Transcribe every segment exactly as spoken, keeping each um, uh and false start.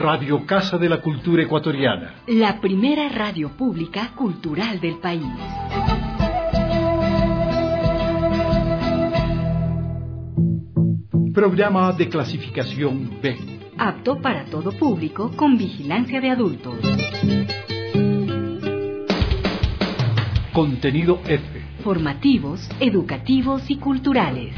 Radio Casa de la Cultura Ecuatoriana, la primera radio pública cultural del país. Programa de clasificación B. Apto para todo público con vigilancia de adultos. Contenido F. Formativos, educativos y culturales.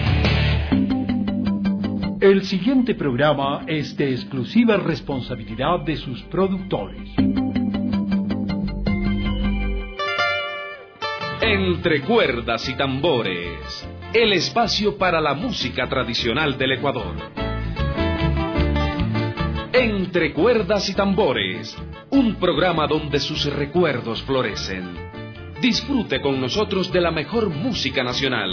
El siguiente programa es de exclusiva responsabilidad de sus productores. Entre cuerdas y tambores, el espacio para la música tradicional del Ecuador. Entre cuerdas y tambores, un programa donde sus recuerdos florecen. Disfrute con nosotros de la mejor música nacional.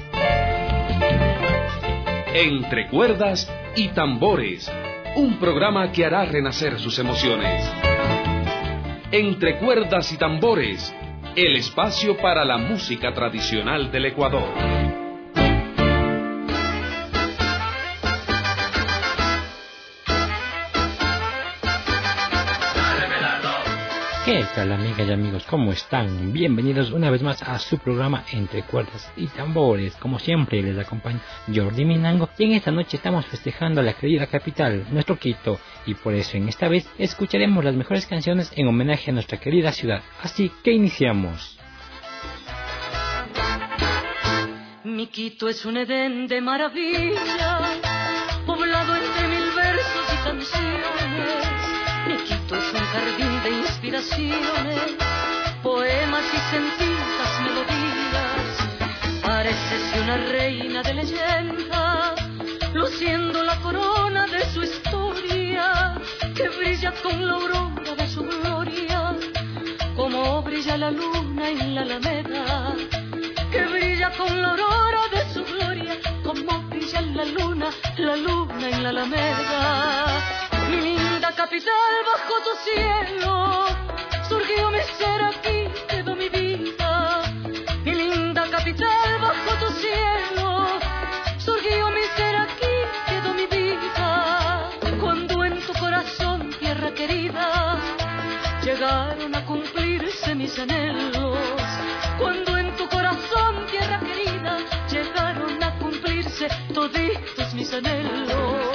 Entre cuerdas y tambores, un programa que hará renacer sus emociones. Entre cuerdas y tambores, el espacio para la música tradicional del Ecuador. ¿Qué tal, amigas y amigos? ¿Cómo están? Bienvenidos una vez más a su programa Entre Cuerdas y Tambores. Como siempre, les acompaña Jordi Minango y en esta noche estamos festejando a la querida capital, nuestro Quito, y por eso en esta vez escucharemos las mejores canciones en homenaje a nuestra querida ciudad. Así que iniciamos. Mi Quito es un Edén de maravilla, poblado entre mil versos y canciones. Mi Quito es un jardín de inspiraciones, poemas y sentidas melodías. Parécese una reina de leyenda, luciendo la corona de su historia, que brilla con la aurora de su gloria, como brilla la luna en la alameda. Que brilla con la aurora de su gloria, como brilla la luna, la luna en la alameda. Mi linda capital, bajo tu cielo surgió mi ser, aquí quedó mi vida. Mi linda capital, bajo tu cielo surgió mi ser, aquí quedó mi vida. Cuando en tu corazón, tierra querida, llegaron a cumplirse mis anhelos. Cuando en tu corazón, tierra querida, llegaron a cumplirse toditos mis anhelos.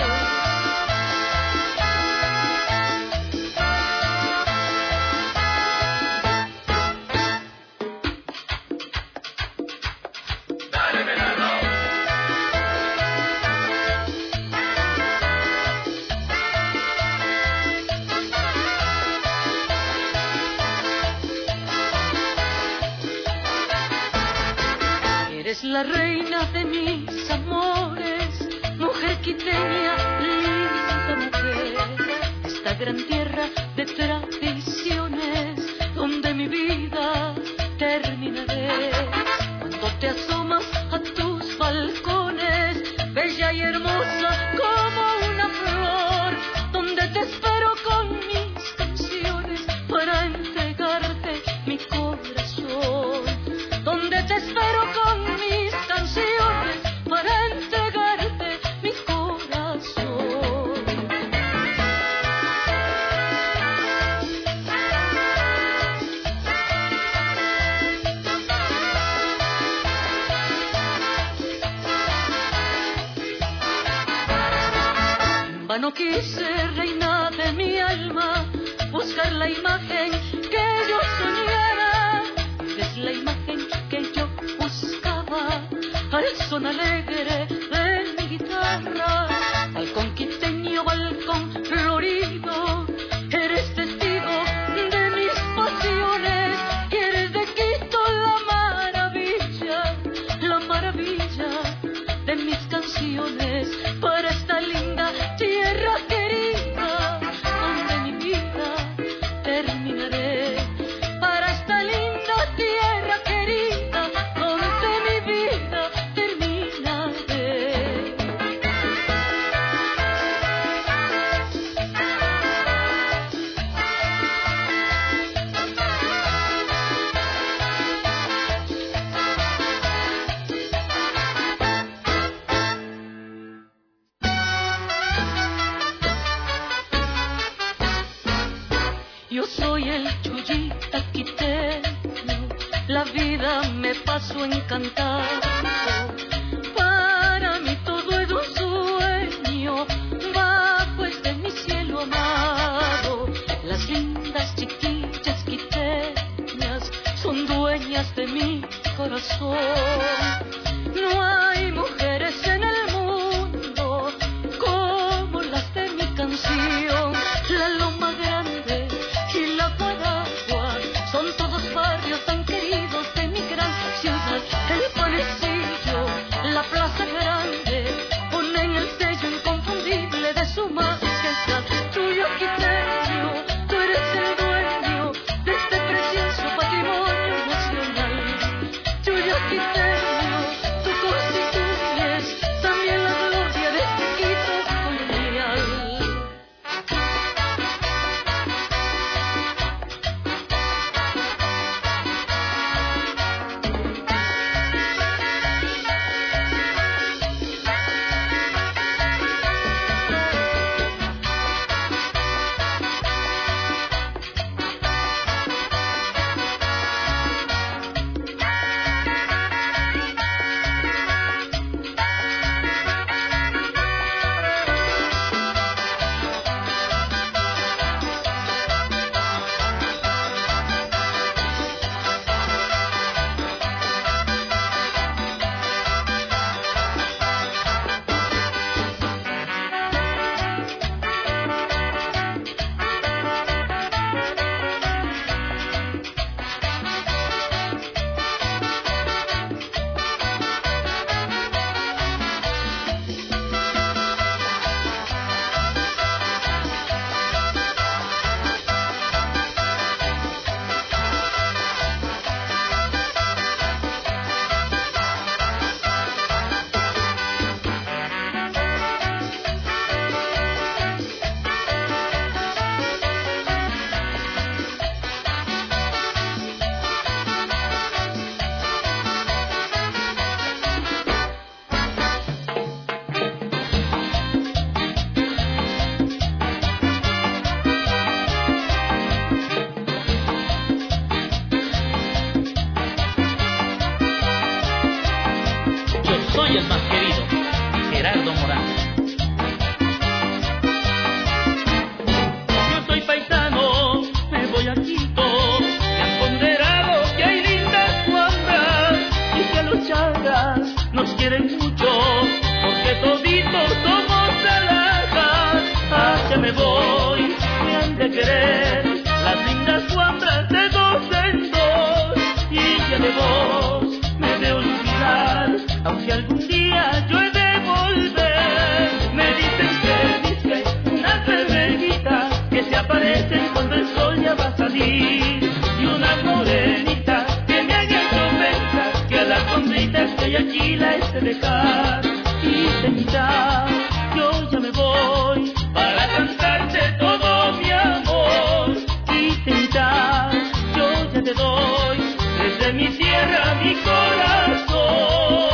Eres la reina de mis amores, mujer quiteña, linda mujer. Esta gran tierra de tradiciones, donde mi vida terminaré. Cuando te asomas a tus balcones, bella y hermosa como una flor, donde te espero con mis canciones para entregarte mi corazón. Donde te espero con mis canciones para entregarte mi corazón. En vano quise, reina de mi alma, buscar la imagen que yo soñara. Es la imagen que yo buscaba, al son alegre de mi guitarra. Balcón quiteño, balcón florido, eres testigo de mis pasiones. Y eres de Quito la maravilla, la maravilla de mis canciones. Para esta linda tierra querida, donde mi vida terminaré. Para esta linda tierra querida, donde mi vida terminaré. Yo soy el Chuyita quiteño, la vida me pasó encantando. Para mí todo es un sueño, bajo este mi cielo amado. Las lindas chiquillas quiteñas son dueñas de mi corazón. No hay mujeres en el mundo como las de mi canción. La Loma Grande y la Guadagua son todos barrios tan queridos de mi gran ciudad. El Panecillo, la Plaza Grande, ponen el sello inconfundible de su majestad. Tuyo quiteño, tú eres el dueño de este precioso patrimonio nacional. Tuyo quiteño, tú constituyes también la gloria de este Quito colonial. Soy el más querido, Gerardo Morales. Yo soy paisano, me voy a Quito, me han ponderado que hay lindas cuadras y que a los chagras nos quieren mucho, porque toditos somos alhajas. Allá me voy, me han de querer las lindas cuadras de dos en dos, y ya de vos me de olvidar, aunque algún día yo he de volver. Me dicen que dice unas bebejitas que se aparecen cuando el sol ya va a salir, y unas morenitas que me han hecho pensar que a las sombritas que hay aquí la he de dejar. Y señorita, yo ya me voy para cantarte todo mi amor. Y señorita, yo ya te doy desde mi tierra mi corazón.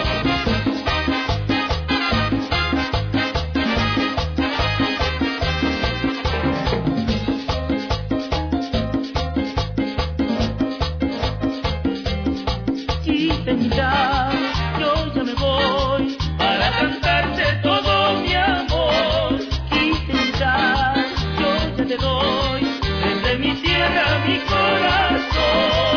Quiteñita, yo ya me voy para cantarte todo mi amor. Quiteñita, yo ya te doy desde mi tierra mi corazón.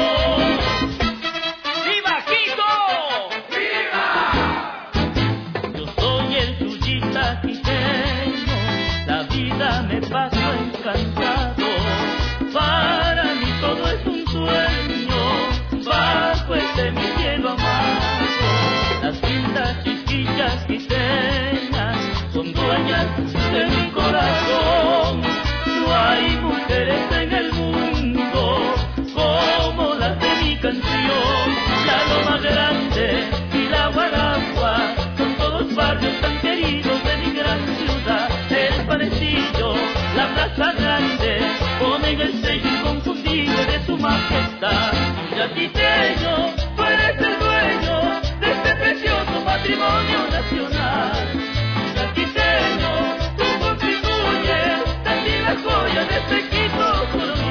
¡Viva Quito! ¡Viva! Yo soy el Chuyita quiteño, la vida me paso encantado. Para mí todo es un sueño, bajo este mi cielo amado. Las lindas chiquillas quiteñas son dueñas de mi corazón. No hay mujeres en el mundo como las de mi canción. La Loma Grande y la Guadagua son todos barrios tan queridos de mi gran ciudad. El Panecillo, la Plaza Grande, ponen el sello inconfundible de su majestad. Ya quiteño, tú eres el dueño de este precioso patrimonio nacional. Ya quiteño, tú constituyes también la joya de este Quito colonial.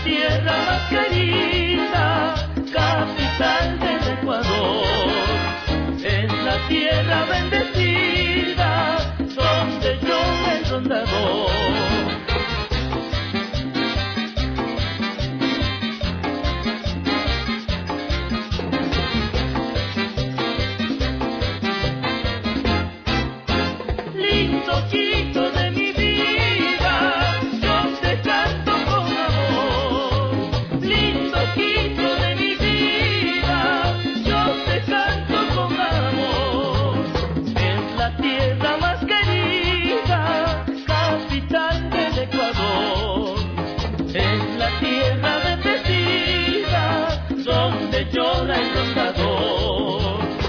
tierra más querida, capital del Ecuador. Es la tierra bendecida, donde llora el rondador. Quito de mi vida, yo te canto con amor. Lindo Quito de mi vida, yo te canto con amor. Es la tierra más querida, capital del Ecuador. Es la tierra bendecida, donde llora el rondador.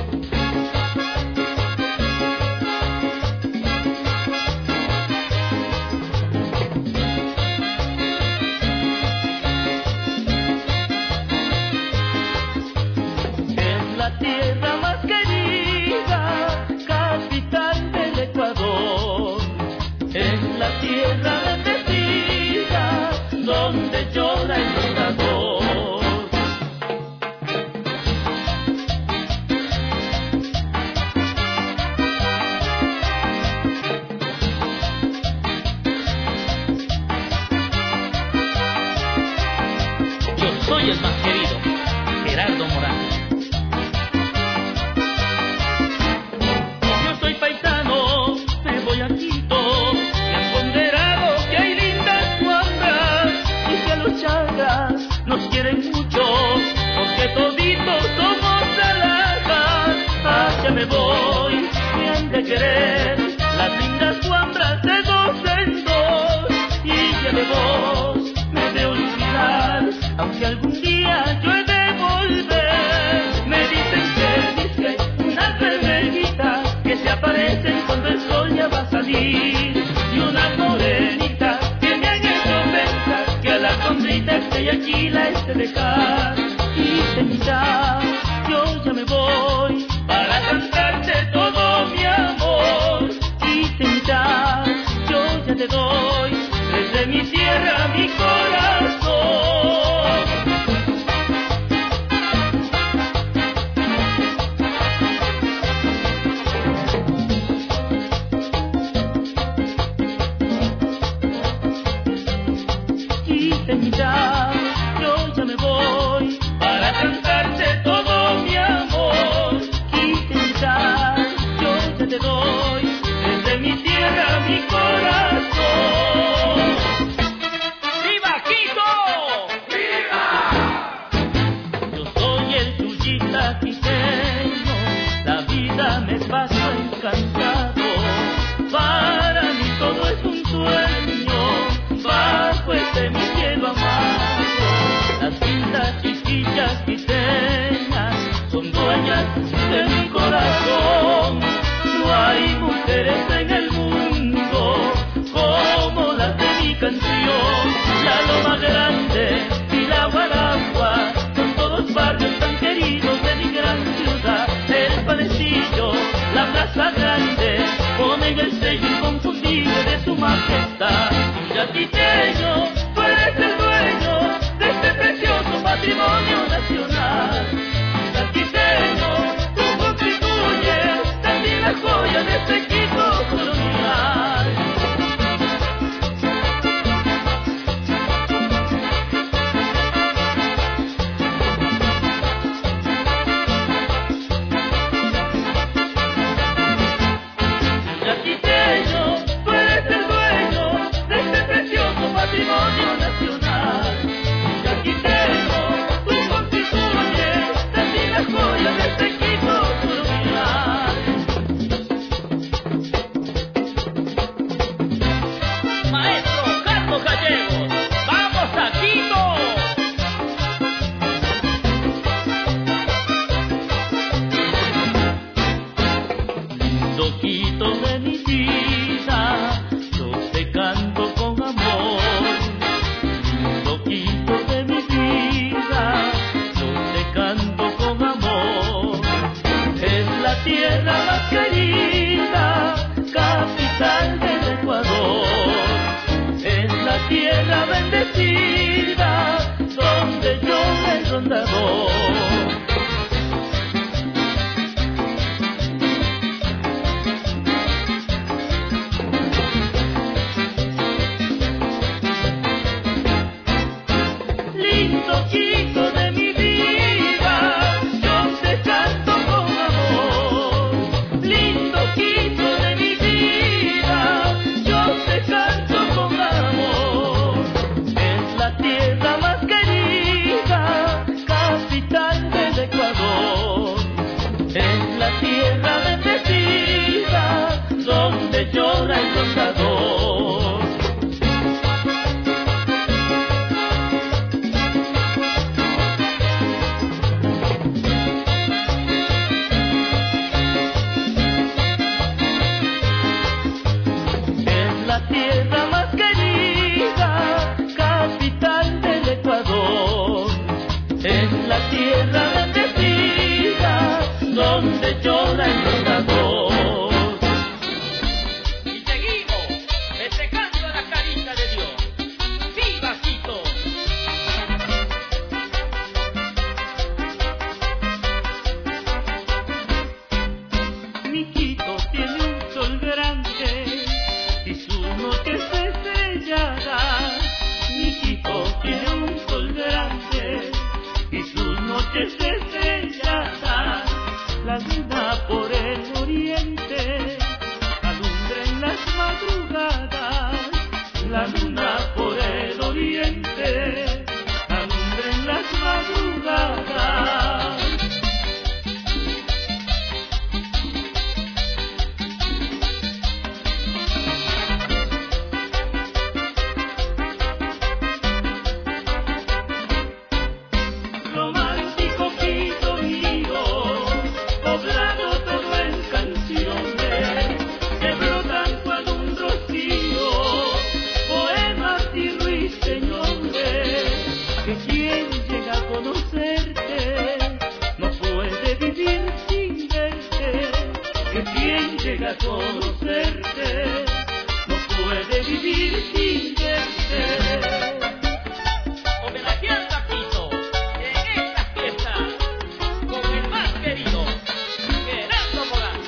La tierra más querida, capital del Ecuador. Es la tierra bendecida, donde llora el rondador. Yo soy el más querido, Gerardo Morales. Nos quieren mucho, porque toditos somos alhajas. Allá me voy, me han de querer las lindas cuambras de dos en dos. Y ya de vos me de olvidar, aunque algún día yo he de volver. Me dicen que dice unas rebejitas que se aparecen cuando el sol ya va a salir, y unas morenitas que me han hecho pensar que a la sombrita y aquí la he de dejar. Y semilla, yo ya me voy para cantarte todo mi amor. Y semilla, yo ya te doy desde mi tierra mi corazón. Y semilla, yo ya me voy para cantarte todo mi amor. Quita, yo ya te doy desde mi tierra mi corazón. ¡Viva Quito! ¡Viva! Yo soy el tuyita quiteño, la vida me paso encantado. Para mí todo es un sueño, bajo este mi cielo amado. Las lindas chiquillas quiteñas son dueñas de mi corazón. No hay mujeres en el mundo como las de mi canción. La Loma Grande y la Guaragua son todos barrios tan queridos de mi gran ciudad. El Panecillo, la Plaza Grande, ponen el sello inconfundible de su majestad. Mira, quiteño, tú eres el dueño de este precioso patrimonio nacional. Mira, quiteño, tú constituyes también la joya de este Quito colonial. Mira, quiteño, tú eres el dueño de este precioso patrimonio nacional. Mira, quiteño, tú constituyes también la joya de este Quito colonial. Maestro Carlos Gallegos, ¡vamos a Quito! Lindo Quito de mi vida, yo te canto con amor. Lindo Quito de mi vida, yo te canto con amor. Es la tierra más querida, capital del Ecuador. Es la tierra bendecida, noches estrelladas, la luna por el oriente alumbra en las madrugadas, la luna por el oriente alumbra en las madrugadas. Llega a conocerte, no puede vivir sin verte. Homenajeando a Quito, en esta fiesta, con el más querido, Gerardo Morán.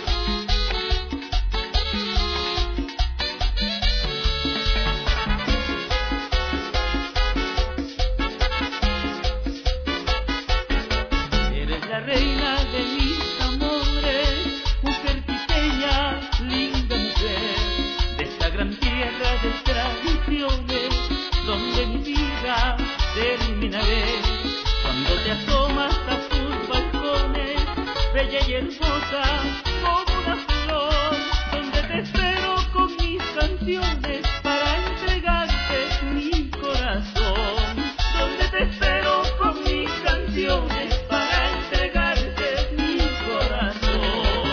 Eres la reina de mis amores, mujer quiteña, linda mujer, de esta gran tierra de tradiciones, donde mi vida terminaré. Cuando te asomas a tus balcones, bella y hermosa como una flor, donde te espero con mis canciones para entregarte mi corazón, donde te espero con mis canciones para entregarte mi corazón.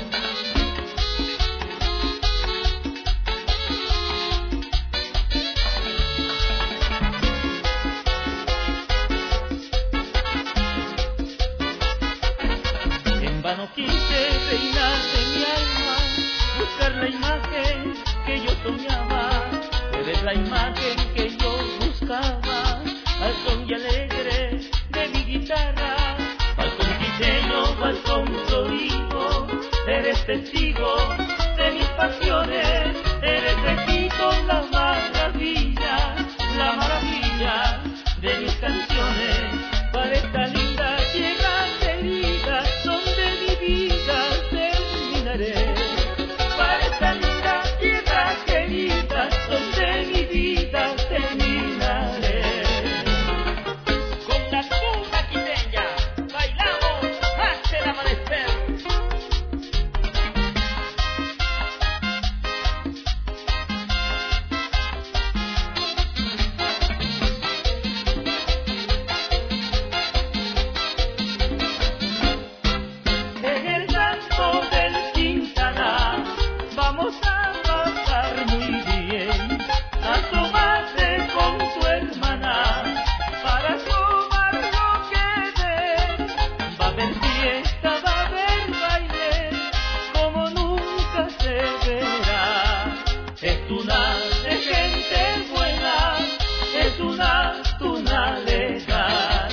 En vano quise reinar de mi alma, buscar la imagen que yo soñaba. Eres la imagen que yo buscaba, al son y alegre de mi guitarra. Balcón quiteño, balcón florido, eres testigo de mis pasiones. Eres de Quito la maravilla, la maravilla de mis canciones. Para esta linda tierra querida, donde mi vida terminaré. Para esta linda tierra querida, donde mi vida terminaré. Con la cuna quiteña, bailamos hasta el amanecer. En el campo del Quintana vamos a pasar muy bien. Asómate con tu hermana para tomar lo que den. Va a haber fiesta, va a haber baile como nunca se verá. Es una de gente buena, es una tuna legal.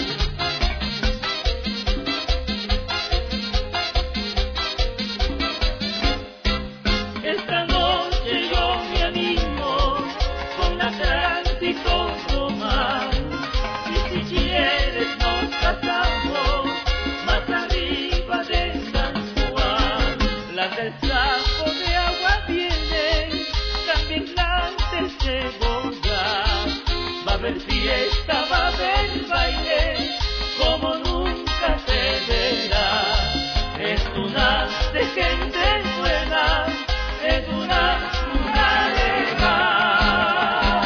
Esta noche yo me animo con la tránsito tomar. Y si quieres nos casamos más arriba de San Juan. Las del saco de agua vienen, también las de cebolla. Va a haber fiesta, va a haber baile como nunca se verá. Es una de gente buena, es una luna legal.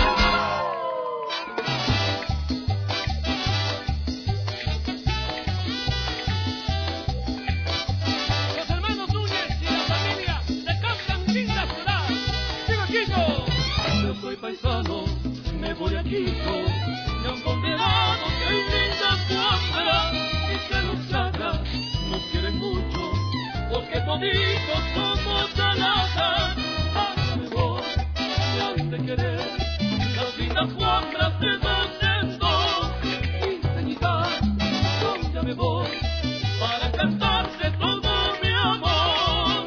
Los hermanos Núñez y la familia le cantan linda ciudad. ¡Viva Quito! Yo soy paisano, me voy a Quito. Me han condenado que hay lindas cuadras y que los chacas nos quieren mucho, porque toditos somos aladas. Ahora me voy, me han de querer las lindas cuadras de dos en dos. Quinceañita, yo ya me voy para cantarte todo mi amor.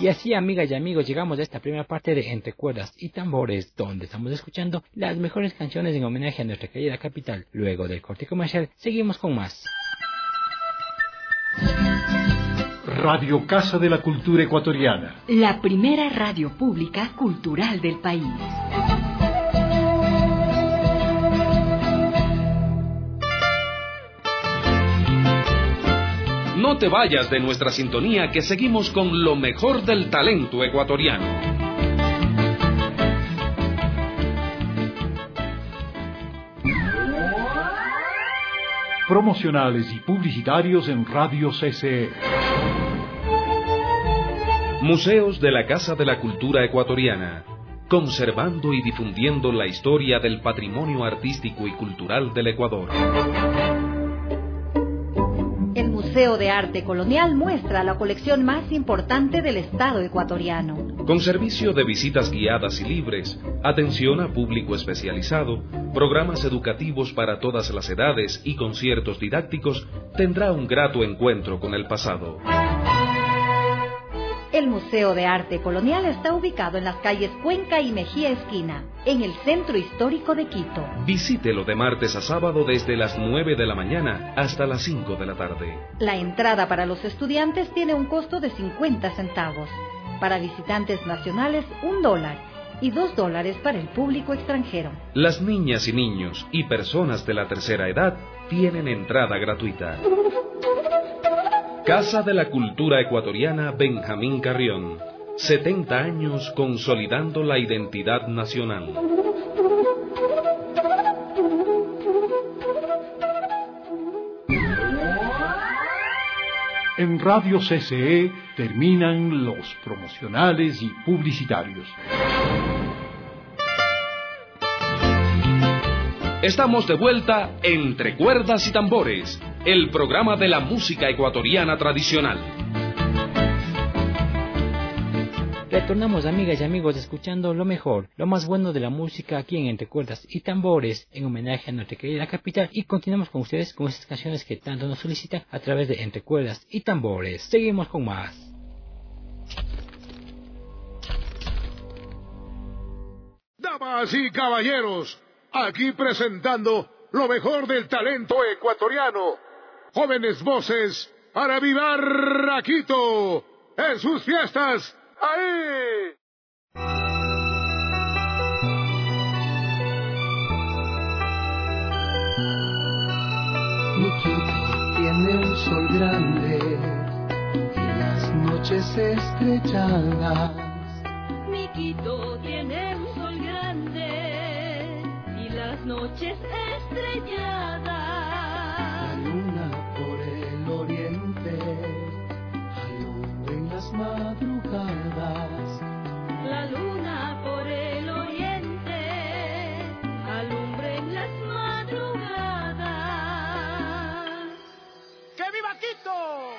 Y así, amigas y amigos, llegamos a esta primera parte de Entre Cuerdas y Tambores, donde estamos escuchando las mejores canciones en homenaje a nuestra querida capital. Luego del corte comercial, seguimos con más. Radio Casa de la Cultura Ecuatoriana. La primera radio pública cultural del país. No te vayas de nuestra sintonía, que seguimos con lo mejor del talento ecuatoriano. Promocionales y publicitarios en Radio C C E. Museos de la Casa de la Cultura Ecuatoriana, conservando y difundiendo la historia del patrimonio artístico y cultural del Ecuador. El Museo de Arte Colonial muestra la colección más importante del Estado ecuatoriano. Con servicio de visitas guiadas y libres, atención a público especializado, programas educativos para todas las edades y conciertos didácticos, tendrá un grato encuentro con el pasado. El Museo de Arte Colonial está ubicado en las calles Cuenca y Mejía Esquina, en el centro histórico de Quito. Visítelo de martes a sábado desde las nueve de la mañana hasta las cinco de la tarde. La entrada para los estudiantes tiene un costo de cincuenta centavos. Para visitantes nacionales, un dólar. Y dos dólares para el público extranjero. Las niñas y niños y personas de la tercera edad tienen entrada gratuita. Casa de la Cultura Ecuatoriana Benjamín Carrión. setenta años consolidando la identidad nacional. En Radio C C E terminan los promocionales y publicitarios. Estamos de vuelta Entre Cuerdas y Tambores, el programa de la música ecuatoriana tradicional. Retornamos, amigas y amigos, escuchando lo mejor, lo más bueno de la música aquí en Entre Cuerdas y Tambores, en homenaje a nuestra querida capital, y continuamos con ustedes con estas canciones que tanto nos solicitan a través de Entre Cuerdas y Tambores. Seguimos con más. Damas y caballeros, aquí presentando lo mejor del talento ecuatoriano. Jóvenes voces para avivar a Quito en sus fiestas. ¡Ahí! Mi Quito tiene un sol grande y las noches estrelladas. Mi Quito tiene un sol grande y las noches estrelladas. La luna por el oriente alumbra en las madrugadas. La luna por el oriente alumbra en las madrugadas. ¡Que viva Quito!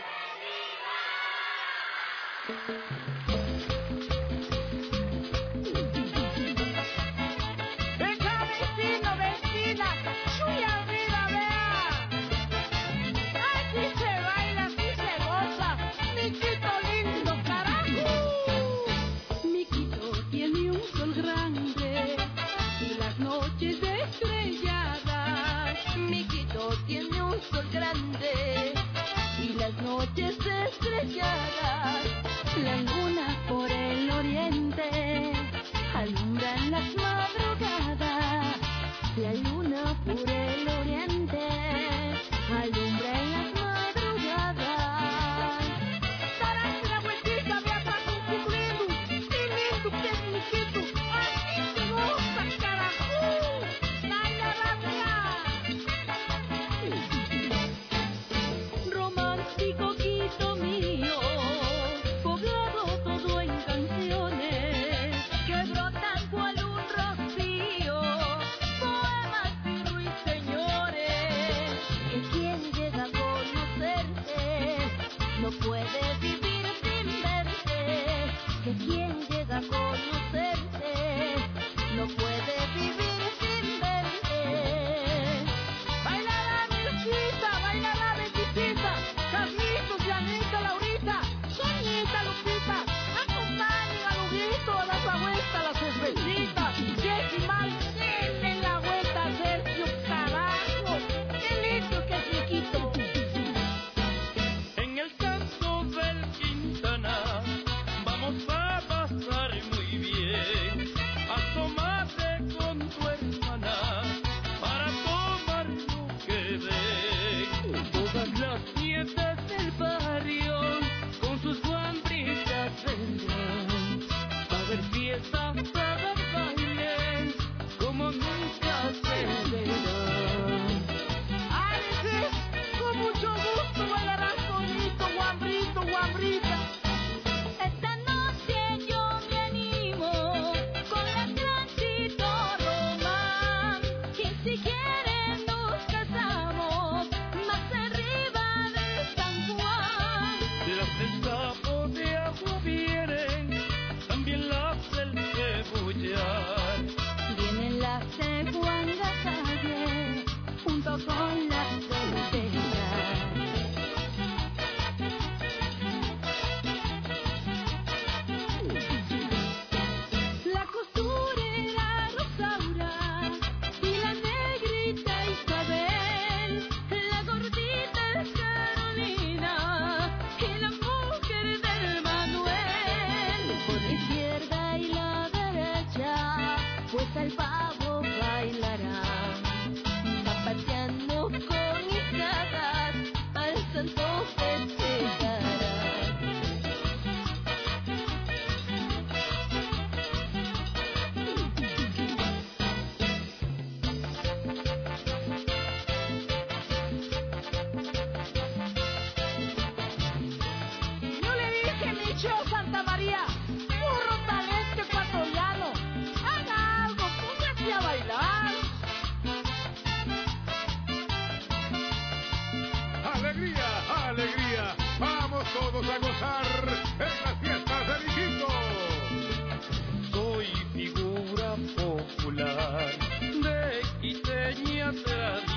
Noches estrelladas, la luna por el oriente alumbra en las madrugadas. La luna por el oriente alumbra en las madrugadas. Darás la vueltita, me atrás un lindo, qué lindo que es mi Quito. Así se goza, carajú, la la la.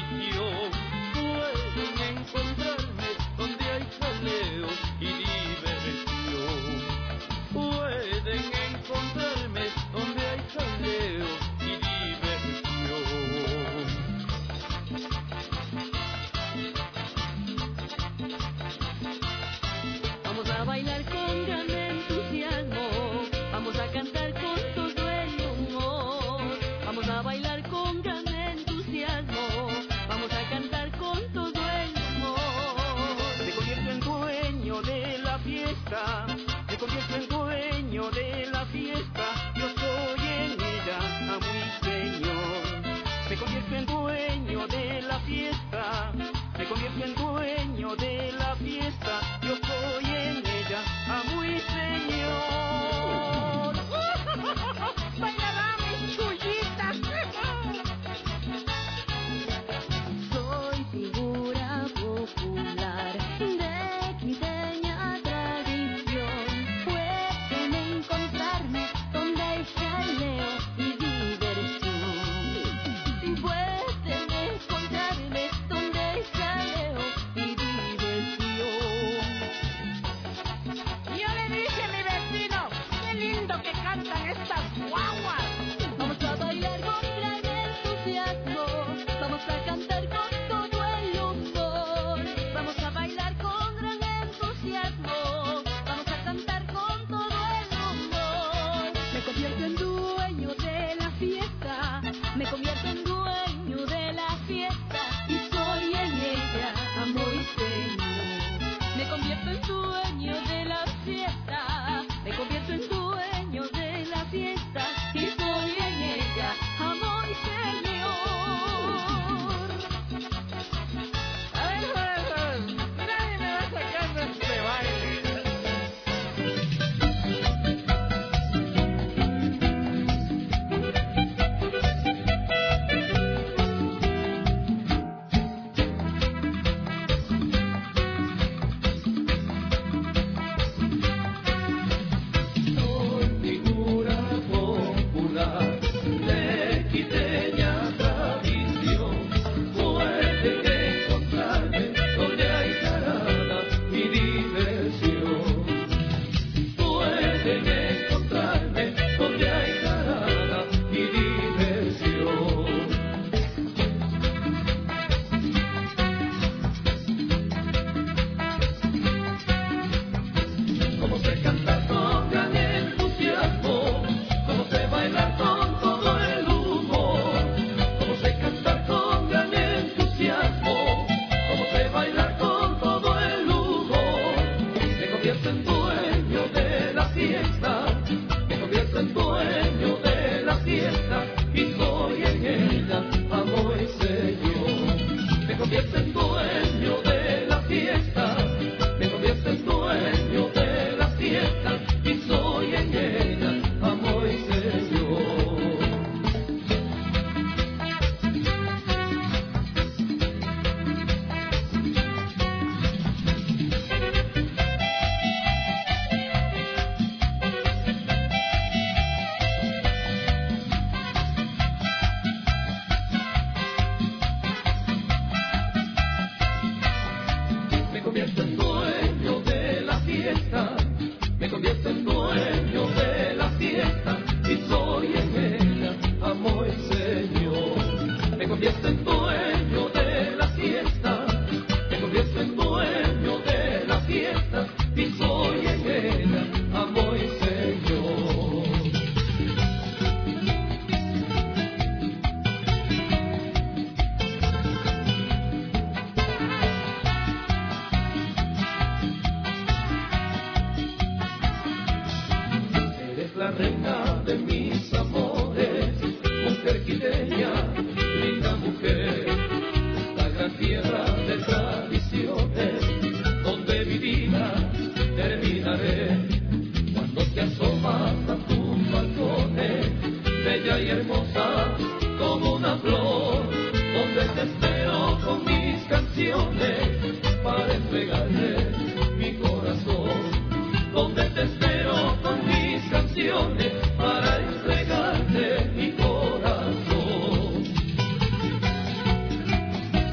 diversión. Pueden encontrarme donde hay jaleo y diversión. Pueden encontrarme donde hay jaleo y diversión. Vamos a bailar con gran entusiasmo, vamos a cantar con todo el humor. Vamos a bailar con gran entusiasmo, vamos a cantar con todo el humor. Me convierto en dueño de la fiesta, me convierto en dueño de la fiesta. Yo soy en ella amo y señor. Me convierto en dueño de la fiesta, me convierto en dueño de la fiesta. Yo soy en ella amo y señor. ¡Bailará mis chullitas! Soy figura popular de quiteña tradición. Pueden encontrarme donde hay jaleo y diversión. Pueden encontrarme donde hay jaleo y diversión. Yo le dije a mi vecino, qué lindo que cantan estas guaguas. Vamos a bailar con gran entusiasmo, vamos a cantar con todo el humor. Vamos a bailar con gran entusiasmo, vamos a cantar con todo el humor. Me convierto en dueño de la fiesta, me convierto en dueño de la fiesta y soy en ella amo y señor. Me convierto en dueño de la fiesta, me convierto en dueño de la fiesta y soy en ella amo y señor. A ver, a ver, a ver. Nadie me va sacando este baile. Soy figura popular de quiteña tradición. Pueden encontrarme donde hay jarana y diversión. Pueden encontrarme donde hay jarana y diversión. Como se canta con gran entusiasmo, como se baila con todo el humor. Como se canta con gran entusiasmo, como se baila con todo el humor. Me convierto en dueño de la fiesta, me convierto en dueño de la fiesta y soy en ella amo y señor. Me convierto en dueño de la fiesta, me convierto en dueño de la fiesta y soy en ella amo y señor. Me convierto en dueño de la fiesta, me convierto en dueño de la fiesta y soy en ella amo y señor. Me convierto en dueño de la fiesta, me convierto en dueño de la fiesta y soy en ella amo y señor. Eres la reina de mis amores, mujer quiteña, linda mujer, la gran tierra de tradiciones, donde mi vida terminaré. Cuando te asomas a tus balcones, bella y hermosa como una flor, donde te espero con mis canciones para entregarle mi corazón, donde te espero con mis canciones para entregarte mi corazón.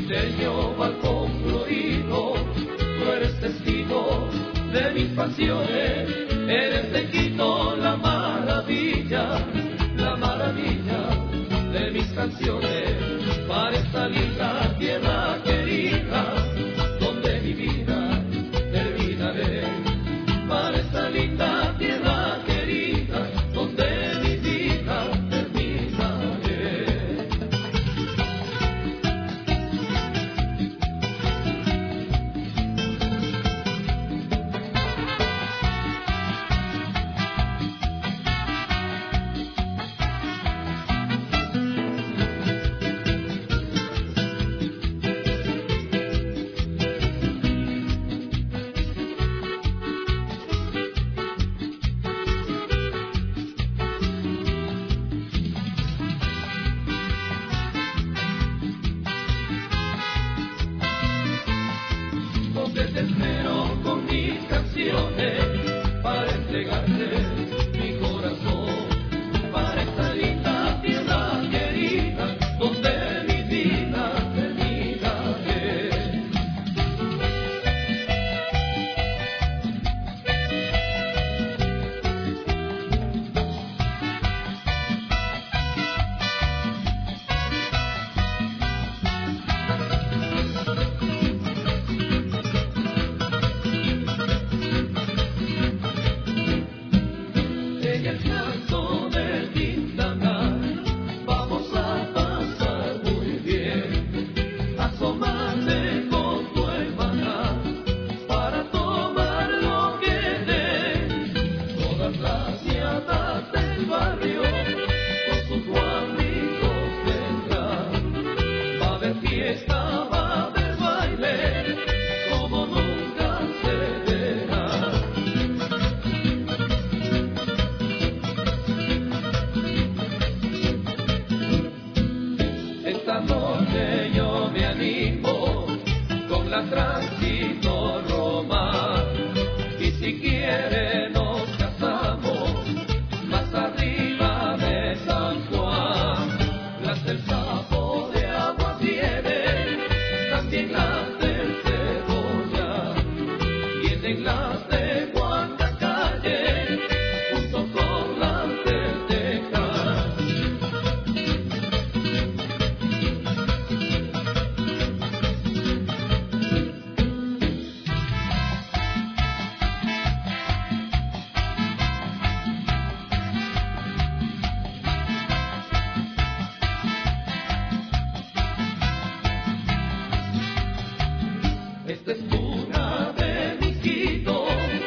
pequeño balcón florido, tú eres testigo de mis pasiones, eres de Quito la maravilla, la maravilla de mis canciones, para esta linda tierra querida, donde mi vida terminaré, para esta linda tierra querida, donde mi vida terminaré. Te espero con mis canciones para entregarte mi corazón, para esta linda tierra querida, donde mi vida terminaré. En el canto del Quintana vamos a pasar muy bien, asomarte con tu hermana para tomar lo que dé. Todas las niñadas del barrio con sus amigos vendrán, va a haber fiesta, va a haber baile, como nunca se verá. Esta noche yo me animo con la Tránsito Roma, y si quiere nos casamos más arriba de San Juan. Las del Sapo de Agua tienen, también las del Cebolla, tienen las de Guanacalle, junto con las del Texas. Esta es una de mis Quito,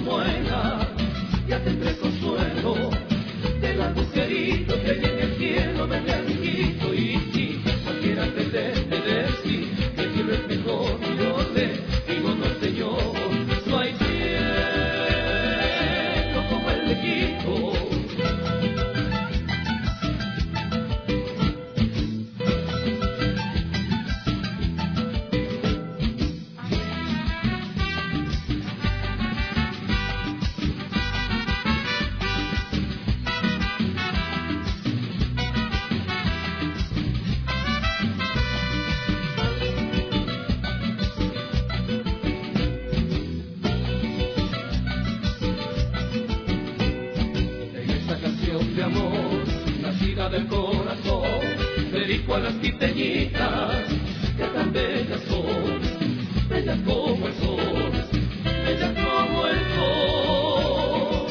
muela, ya tendré consuelo del agujerito que hay en el cielo, verde amiguito. Y si cualquiera te debe decir que el cielo es mejor, yo le digo no señor, no hay cielo como el de Quito. Del corazón, dedico a las quiteñitas que tan bellas son, bellas como el sol, bellas como el sol.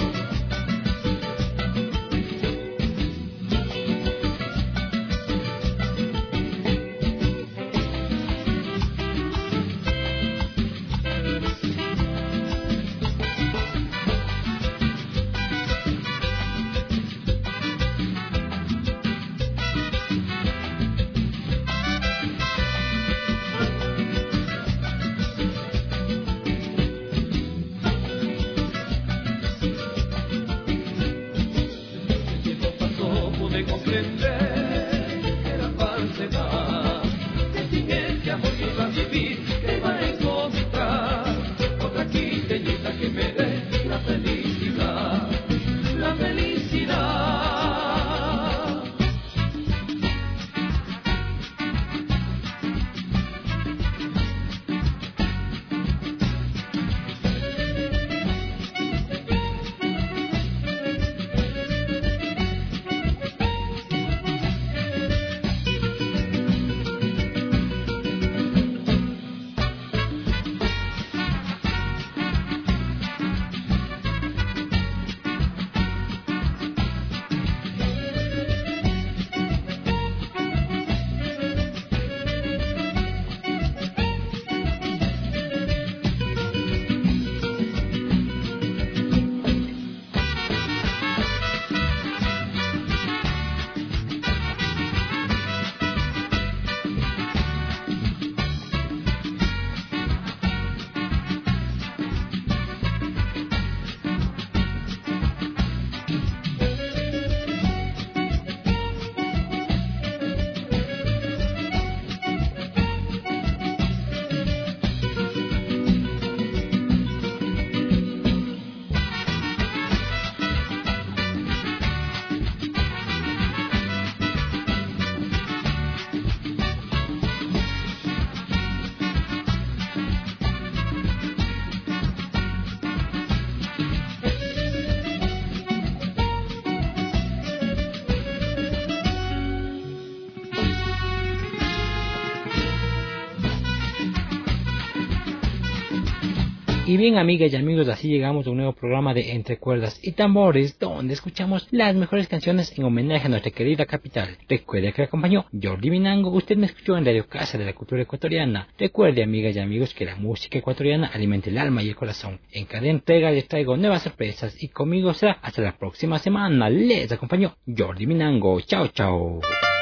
Y bien, amigas y amigos, así llegamos a un nuevo programa de Entre Cuerdas y Tambores, donde escuchamos las mejores canciones en homenaje a nuestra querida capital. Recuerde que le acompañó Jordi Minango. Usted me escuchó en Radio Casa de la Cultura Ecuatoriana. Recuerde, amigas y amigos, que la música ecuatoriana alimenta el alma y el corazón. En cada entrega les traigo nuevas sorpresas y conmigo será hasta la próxima semana. Les acompañó Jordi Minango. Chao, chao.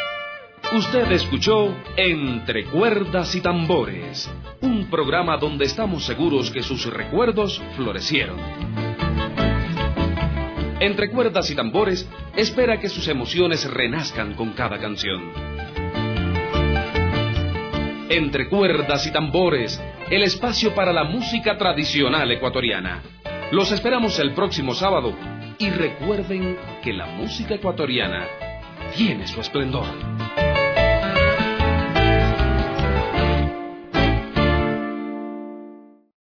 Usted escuchó Entre Cuerdas y Tambores, un programa donde estamos seguros que sus recuerdos florecieron. Entre Cuerdas y Tambores espera que sus emociones renazcan con cada canción. Entre Cuerdas y Tambores, el espacio para la música tradicional ecuatoriana. Los esperamos el próximo sábado y recuerden que la música ecuatoriana tiene su esplendor.